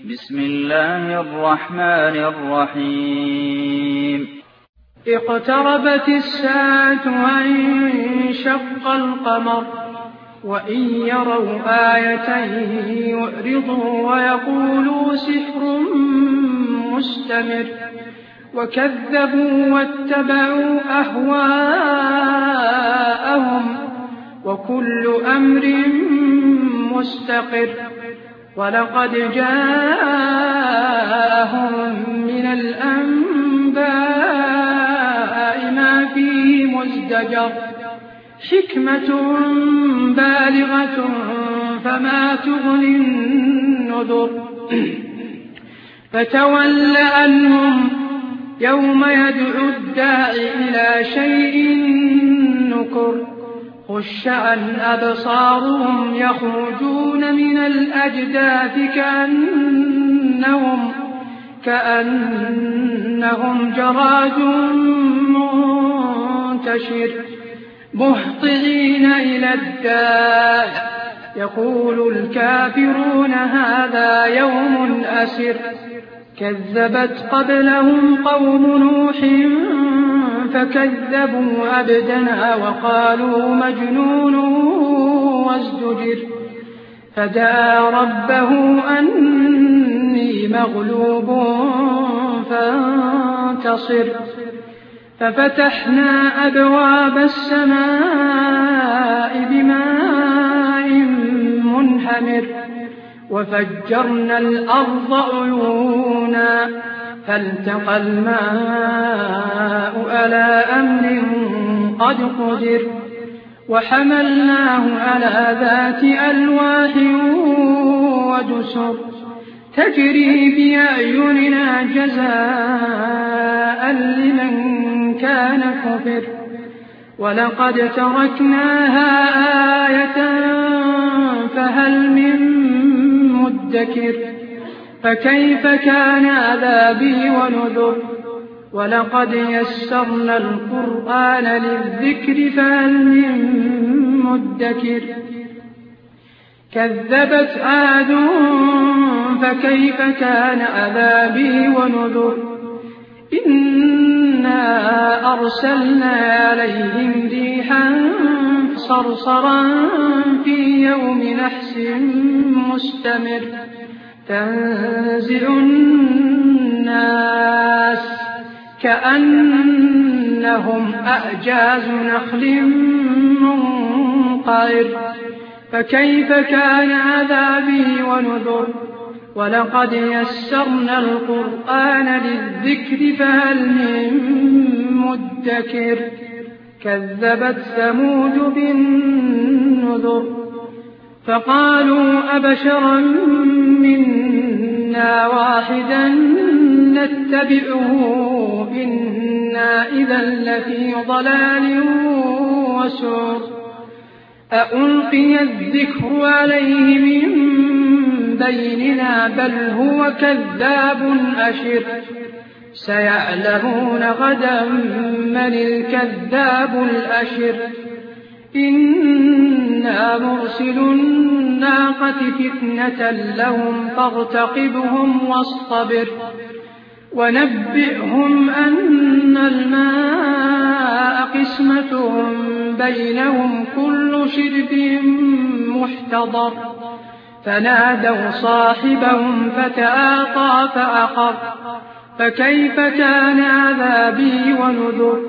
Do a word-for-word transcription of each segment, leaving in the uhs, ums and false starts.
بسم الله الرحمن الرحيم اقتربت الساعة وانشق القمر وإن يروا آية يعرضوا ويقولوا سحر مستمر وكذبوا واتبعوا أهواءهم وكل أمر مستقر ولقد جاءهم من الأنباء ما فيه مزدجر حكمة بالغة فما تغني النذر فتول عنهم يوم يدعو الداعي إلى شيء نكر خش عن أبصارهم يخرجون من الأجداث كأنهم, كأنهم جراد منتشر مهطعين إلى الداع يقول الكافرون هذا يوم أسر كذبت قبلهم قوم نوح فكذبوا عبدنا وقالوا مجنون وازدجر فدعا ربه أني مغلوب فانتصر ففتحنا أبواب السماء بماء منهمر وفجرنا الأرض عيونا فالتقى الماء على أمر قد قدر وحملناه على ذات ألواح ودسر تجري بأعيننا جزاء لمن كان كفر ولقد تركناها آية فهل من مدكر فكيف كان عذابي ونذر ولقد يسرنا القرآن للذكر فهل من مدكر كذبت عاد فكيف كان عذابي ونذر إنا أرسلنا عليهم ريحا صرصرا في يوم نحس مستمر تنزع الناس كأنهم أعجاز نخل منقعر فكيف كان عذابي ونذر ولقد يسرنا القرآن للذكر فهل من مدكر كذبت ثمود بالنذر فقالوا أبشرا منا واحدا نتبعه إنا إذا لفي ضلال وسعر أألقي الذكر عليه من بيننا بل هو كذاب أشر سيعلمون غدا من الكذاب الأشر إنا مرسل الناقة فتنة لهم فارتقبهم واصطبر ونبئهم أن الماء قسمة بينهم كل شرب محتضر فنادوا صاحبهم فتعاطى فعقر فكيف كان عذابي ونذر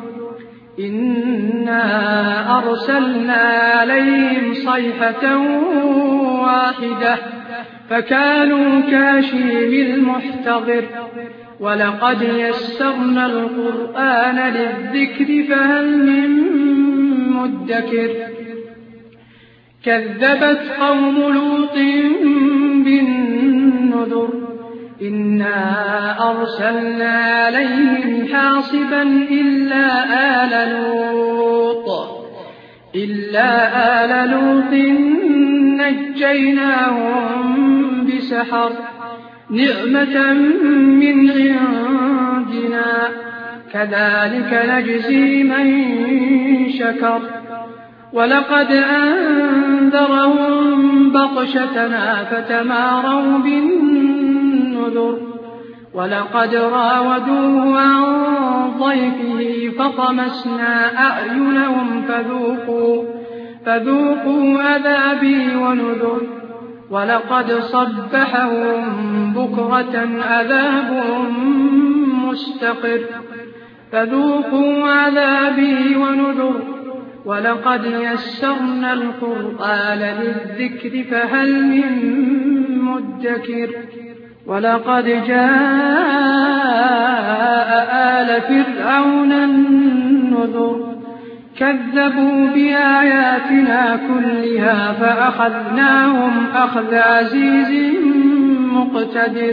إنا أرسلنا عليهم صيحة واحدة فكانوا كهشيم المحتضر ولقد يسرنا القرآن للذكر فهل من مدكر كذبت قوم لوط بالنذر إنا أرسلنا عليهم حاصبا إلا آل لوط إلا آل لوط نجيناهم بسحر نعمة من عندنا كذلك نجزي من شكر ولقد أنذرهم بطشتنا فتماروا بالنذر نذر ولقد راودوه عن ضيفه فطمسنا أعينهم فذوقوا, فذوقوا عذابي ونذر ولقد صبحهم بكرة عذاب مستقر فذوقوا عذابي ونذر ولقد يسرنا القرآن للذكر فهل من مدكر ولقد جاء آل فرعون النذر كذبوا بآياتنا كلها فأخذناهم أخذ عزيز مقتدر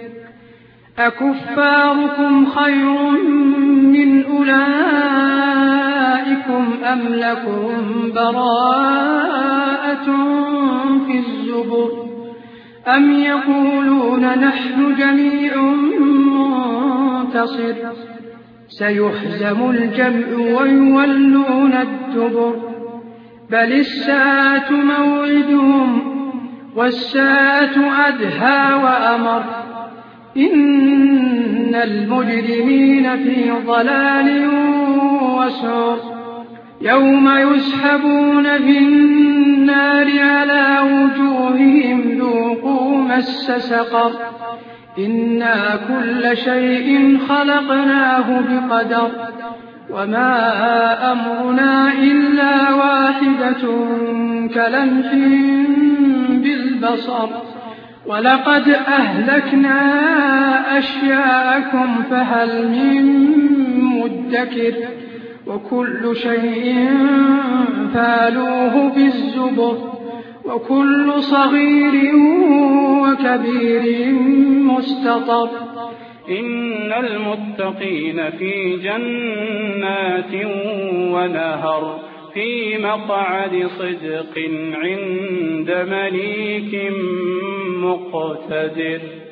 أكفاركم خير من أولئكم أم لكم براءة في الزبر أم يقولون نحن جميع منتصر سيهزم الجمع ويولون الدبر بل الساعة موعدهم والساعة أدهى وأمر إن المجرمين في ضلال وسعر يوم يسحبون في النار على وجوههم ذوقوا مس سقر إنا كل شيء خلقناه بقدر وما أمرنا إلا واحدة كلمح بالبصر ولقد أهلكنا أشياءكم فهل من مدكر وكل شيء فعلوه في الزبر وكل صغير وكبير مستطر إن المتقين في جنات ونهر في مقعد صدق عند مليك مقتدر.